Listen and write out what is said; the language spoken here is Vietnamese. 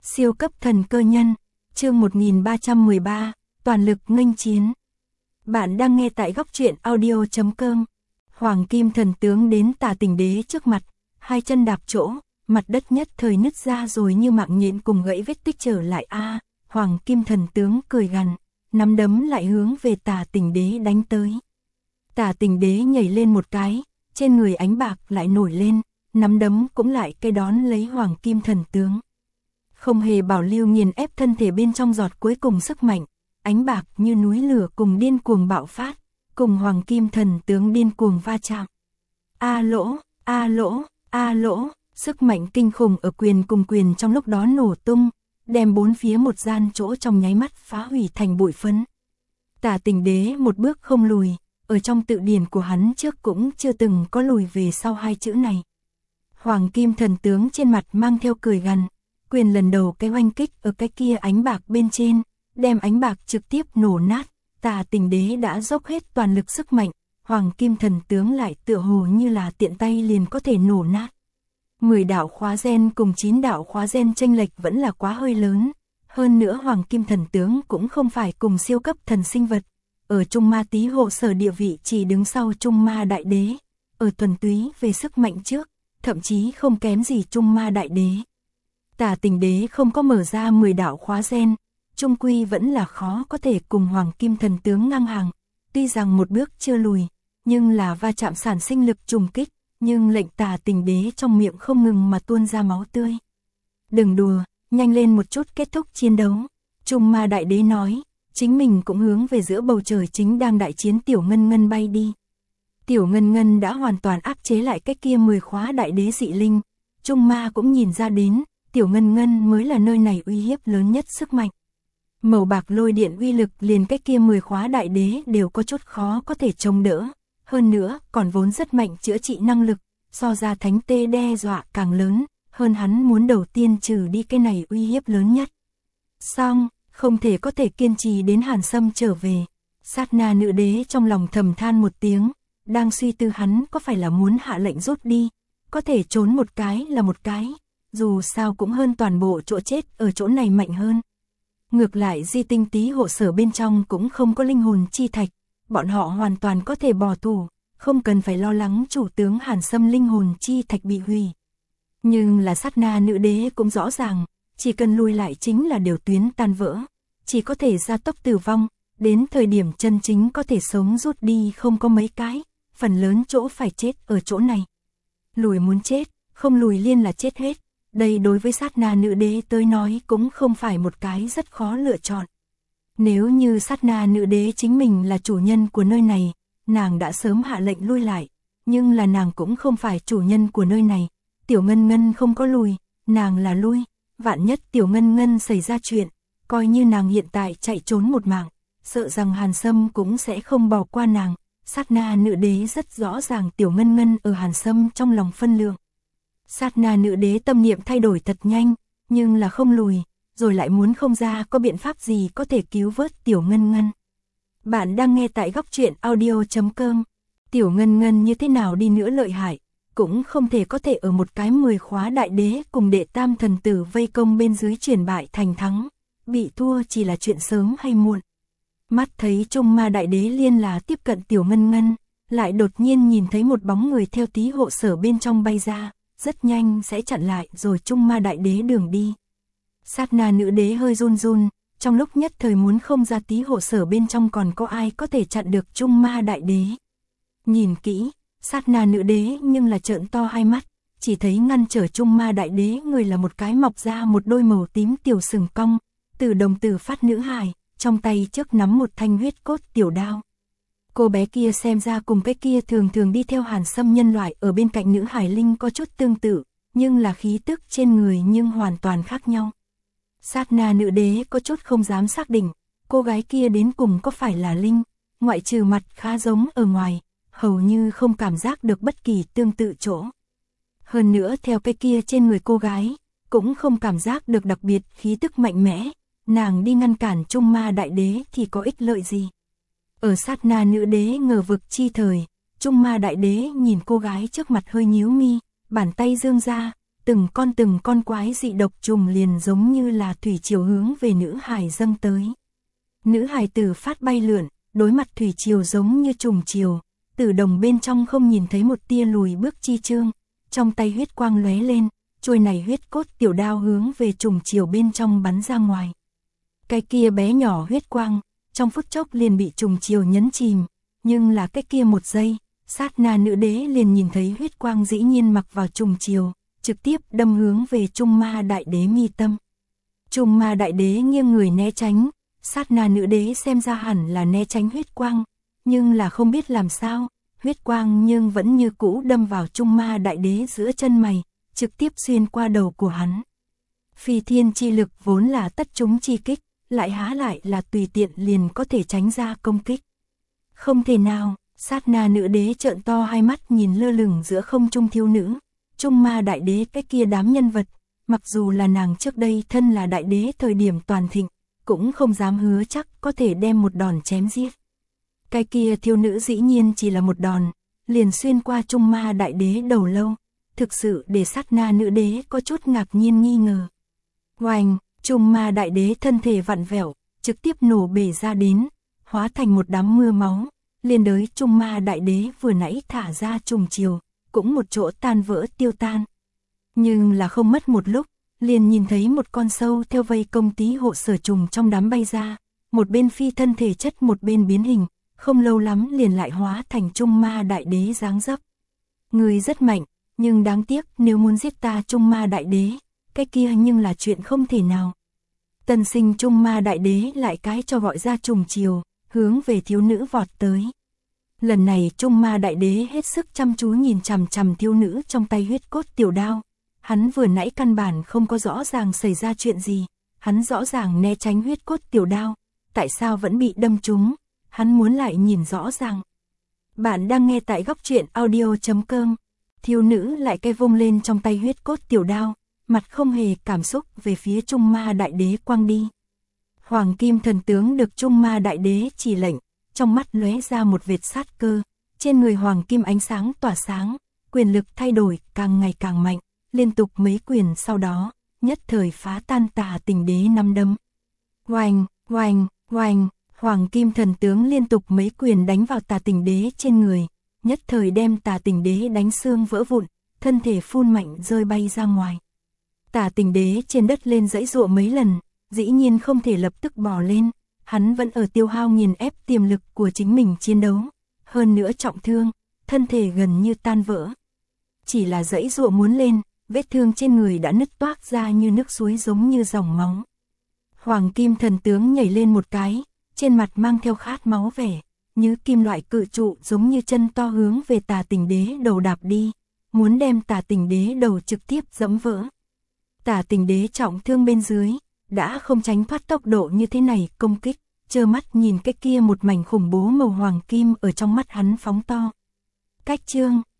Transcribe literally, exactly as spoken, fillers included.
Siêu cấp thần cơ nhân, chương một nghìn ba trăm mười ba, toàn lực nghênh chiến. Bạn đang nghe tại góc truyện audio chấm com. Hoàng kim thần tướng đến Tà Tỉnh Đế trước mặt, hai chân đạp chỗ, mặt đất nhất thời nứt ra rồi như mạng nhện cùng gãy vết tích trở lại a. À, Hoàng kim thần tướng cười gằn, nắm đấm lại hướng về Tà Tỉnh Đế đánh tới. Tà Tỉnh Đế nhảy lên một cái, trên người ánh bạc lại nổi lên, nắm đấm cũng lại cây đón lấy Hoàng kim thần tướng. Không hề bảo lưu nghiền ép thân thể bên trong giọt cuối cùng sức mạnh, ánh bạc như núi lửa cùng điên cuồng bạo phát, cùng Hoàng kim thần tướng điên cuồng va chạm. A lỗ, a lỗ, a lỗ, sức mạnh kinh khủng ở quyền cùng quyền trong lúc đó nổ tung, đem bốn phía một gian chỗ trong nháy mắt phá hủy thành bụi phấn. Tà Tỉnh Đế một bước không lùi, ở trong tự điển của hắn trước cũng chưa từng có lùi về sau hai chữ này. Hoàng kim thần tướng trên mặt mang theo cười gằn, quyền lần đầu cái oanh kích ở cái kia ánh bạc bên trên, đem ánh bạc trực tiếp nổ nát. Tà Tỉnh Đế đã dốc hết toàn lực sức mạnh, Hoàng kim thần tướng lại tựa hồ như là tiện tay liền có thể nổ nát. Mười đạo khóa gen cùng chín đạo khóa gen chênh lệch vẫn là quá hơi lớn, hơn nữa Hoàng kim thần tướng cũng không phải cùng siêu cấp thần sinh vật, ở Trung Ma Tí hộ sở địa vị chỉ đứng sau Trung Ma Đại Đế, ở thuần túy về sức mạnh trước, thậm chí không kém gì Trung Ma Đại Đế. Tà Tỉnh Đế không có mở ra mười đạo khóa gen, trung quy vẫn là khó có thể cùng Hoàng kim thần tướng ngang hàng, tuy rằng một bước chưa lùi, nhưng là va chạm sản sinh lực trùng kích, nhưng lệnh Tà Tỉnh Đế trong miệng không ngừng mà tuôn ra máu tươi. Đừng đùa, nhanh lên một chút kết thúc chiến đấu, Trung Ma Đại Đế nói, chính mình cũng hướng về giữa bầu trời chính đang đại chiến Tiểu Ngân Ngân bay đi. Tiểu Ngân Ngân đã hoàn toàn áp chế lại cái kia mười khóa đại đế dị linh, Trung Ma cũng nhìn ra đến, Tiểu Ngân Ngân mới là nơi này uy hiếp lớn nhất sức mạnh. Màu bạc lôi điện uy lực liền cái kia mười khóa đại đế đều có chút khó có thể chống đỡ, hơn nữa còn vốn rất mạnh chữa trị năng lực, so ra thánh tê đe dọa càng lớn, hơn hắn muốn đầu tiên trừ đi cái này uy hiếp lớn nhất. Xong, không thể có thể kiên trì đến Hàn Sâm trở về, sát na nữ đế trong lòng thầm than một tiếng, đang suy tư hắn có phải là muốn hạ lệnh rút đi, có thể trốn một cái là một cái, dù sao cũng hơn toàn bộ chỗ chết ở chỗ này mạnh hơn. Ngược lại Di Tinh Tí hộ sở bên trong cũng không có linh hồn chi thạch, bọn họ hoàn toàn có thể bỏ tù, không cần phải lo lắng chủ tướng Hàn Sâm linh hồn chi thạch bị hủy. Nhưng là sát na nữ đế cũng rõ ràng, chỉ cần lùi lại chính là điều tuyến tan vỡ, chỉ có thể gia tốc tử vong, đến thời điểm chân chính có thể sống rút đi không có mấy cái, phần lớn chỗ phải chết ở chỗ này. Lùi muốn chết, không lùi liên là chết hết. Đây đối với sát na nữ đế tới nói cũng không phải một cái rất khó lựa chọn. Nếu như sát na nữ đế chính mình là chủ nhân của nơi này, nàng đã sớm hạ lệnh lui lại, nhưng là nàng cũng không phải chủ nhân của nơi này. Tiểu Ngân Ngân không có lùi, nàng là lui, vạn nhất Tiểu Ngân Ngân xảy ra chuyện, coi như nàng hiện tại chạy trốn một mạng, sợ rằng Hàn Sâm cũng sẽ không bỏ qua nàng. Sát na nữ đế rất rõ ràng Tiểu Ngân Ngân ở Hàn Sâm trong lòng phân lượng. Sát na nữ đế tâm niệm thay đổi thật nhanh, nhưng là không lùi, rồi lại muốn không ra có biện pháp gì có thể cứu vớt Tiểu Ngân Ngân. Bạn đang nghe tại góc truyện audio chấm com. Tiểu Ngân Ngân như thế nào đi nữa lợi hại, cũng không thể có thể ở một cái mười khóa đại đế cùng đệ tam thần tử vây công bên dưới chuyển bại thành thắng, bị thua chỉ là chuyện sớm hay muộn. Mắt thấy Trung Ma Đại Đế liên là tiếp cận Tiểu Ngân Ngân, lại đột nhiên nhìn thấy một bóng người theo tí hộ sở bên trong bay ra, rất nhanh sẽ chặn lại rồi Trung Ma Đại Đế đường đi. Sát na nữ đế hơi run run, trong lúc nhất thời muốn không ra tí hộ sở bên trong còn có ai có thể chặn được Trung Ma Đại Đế. Nhìn kỹ, sát na nữ đế nhưng là trợn to hai mắt, chỉ thấy ngăn trở Trung Ma Đại Đế người là một cái mọc ra một đôi màu tím tiểu sừng cong, từ đồng tử phát nữ hài, trong tay trước nắm một thanh huyết cốt tiểu đao. Cô bé kia xem ra cùng cái kia thường thường đi theo Hàn Sâm nhân loại ở bên cạnh nữ hải linh có chút tương tự, nhưng là khí tức trên người nhưng hoàn toàn khác nhau. Sát na nữ đế có chút không dám xác định, cô gái kia đến cùng có phải là linh, ngoại trừ mặt khá giống ở ngoài, hầu như không cảm giác được bất kỳ tương tự chỗ. Hơn nữa theo cái kia trên người cô gái, cũng không cảm giác được đặc biệt khí tức mạnh mẽ, nàng đi ngăn cản Trung Ma Đại Đế thì có ích lợi gì. Ở sát na nữ đế ngờ vực chi thời, Trung Ma Đại Đế nhìn cô gái trước mặt hơi nhíu mi, bàn tay giương ra, từng con từng con quái dị độc trùng liền giống như là thủy triều hướng về nữ hải dâng tới. Nữ hải tử phát bay lượn, đối mặt thủy triều giống như trùng triều, tử đồng bên trong không nhìn thấy một tia lùi bước chi chương, trong tay huyết quang lóe lên, chuôi này huyết cốt tiểu đao hướng về trùng triều bên trong bắn ra ngoài. Cái kia bé nhỏ huyết quang, trong phút chốc liền bị trùng triều nhấn chìm, nhưng là cái kia một giây, sát na nữ đế liền nhìn thấy huyết quang dĩ nhiên mặc vào trùng triều, trực tiếp đâm hướng về Trung Ma Đại Đế mi tâm. Trung Ma Đại Đế nghiêng người né tránh, sát na nữ đế xem ra hẳn là né tránh huyết quang, nhưng là không biết làm sao, huyết quang nhưng vẫn như cũ đâm vào Trung Ma Đại Đế giữa chân mày, trực tiếp xuyên qua đầu của hắn. Phi thiên chi lực vốn là tất chúng chi kích, lại há lại là tùy tiện liền có thể tránh ra công kích. Không thể nào, sát na nữ đế trợn to hai mắt nhìn lơ lửng giữa không trung thiếu nữ. Trung Ma Đại Đế cái kia đám nhân vật, mặc dù là nàng trước đây thân là đại đế thời điểm toàn thịnh, cũng không dám hứa chắc có thể đem một đòn chém giết. Cái kia thiếu nữ dĩ nhiên chỉ là một đòn, liền xuyên qua Trung Ma Đại Đế đầu lâu, thực sự để sát na nữ đế có chút ngạc nhiên nghi ngờ. Oanh, Trung Ma Đại Đế thân thể vặn vẹo, trực tiếp nổ bể ra đến, hóa thành một đám mưa máu, liền đới Trung Ma Đại Đế vừa nãy thả ra trùng chiều, cũng một chỗ tan vỡ tiêu tan. Nhưng là không mất một lúc, liền nhìn thấy một con sâu theo vây công tí hộ sở trùng trong đám bay ra, một bên phi thân thể chất một bên biến hình, không lâu lắm liền lại hóa thành Trung Ma Đại Đế dáng dấp. Người rất mạnh, nhưng đáng tiếc nếu muốn giết ta Trung Ma Đại Đế, cái kia nhưng là chuyện không thể nào. Tân sinh Trung Ma Đại Đế lại cái cho gọi ra trùng chiều, hướng về thiếu nữ vọt tới. Lần này Trung Ma Đại Đế hết sức chăm chú nhìn chằm chằm thiếu nữ trong tay huyết cốt tiểu đao. Hắn vừa nãy căn bản không có rõ ràng xảy ra chuyện gì, hắn rõ ràng né tránh huyết cốt tiểu đao, tại sao vẫn bị đâm trúng, hắn muốn lại nhìn rõ ràng. Bạn đang nghe tại góc truyện audio chấm com, thiếu nữ lại cây vung lên trong tay huyết cốt tiểu đao, mặt không hề cảm xúc về phía Trung Ma Đại Đế quăng đi. Hoàng Kim Thần Tướng được Trung Ma Đại Đế chỉ lệnh, trong mắt lóe ra một vệt sát cơ, trên người Hoàng Kim ánh sáng tỏa sáng, quyền lực thay đổi càng ngày càng mạnh, liên tục mấy quyền sau đó, nhất thời phá tan Tà Tình Đế năm đấm. Oanh, oanh, oanh, Hoàng Kim Thần Tướng liên tục mấy quyền đánh vào Tà Tình Đế trên người, nhất thời đem Tà Tình Đế đánh xương vỡ vụn, thân thể phun mạnh rơi bay ra ngoài. Tà Tình Đế trên đất lên giãy giụa mấy lần, dĩ nhiên không thể lập tức bò lên, hắn vẫn ở tiêu hao nghiền ép tiềm lực của chính mình chiến đấu, hơn nữa trọng thương, thân thể gần như tan vỡ. Chỉ là giãy giụa muốn lên, vết thương trên người đã nứt toác ra như nước suối giống như dòng máu. Hoàng Kim Thần Tướng nhảy lên một cái, trên mặt mang theo khát máu vẻ, như kim loại cự trụ giống như chân to hướng về Tà Tình Đế đầu đạp đi, muốn đem Tà Tình Đế đầu trực tiếp dẫm vỡ. Tà Tình Đế trọng thương bên dưới, đã không tránh thoát tốc độ như thế này công kích, trơ mắt nhìn cái kia một mảnh khủng bố màu hoàng kim ở trong mắt hắn phóng to. Cách chương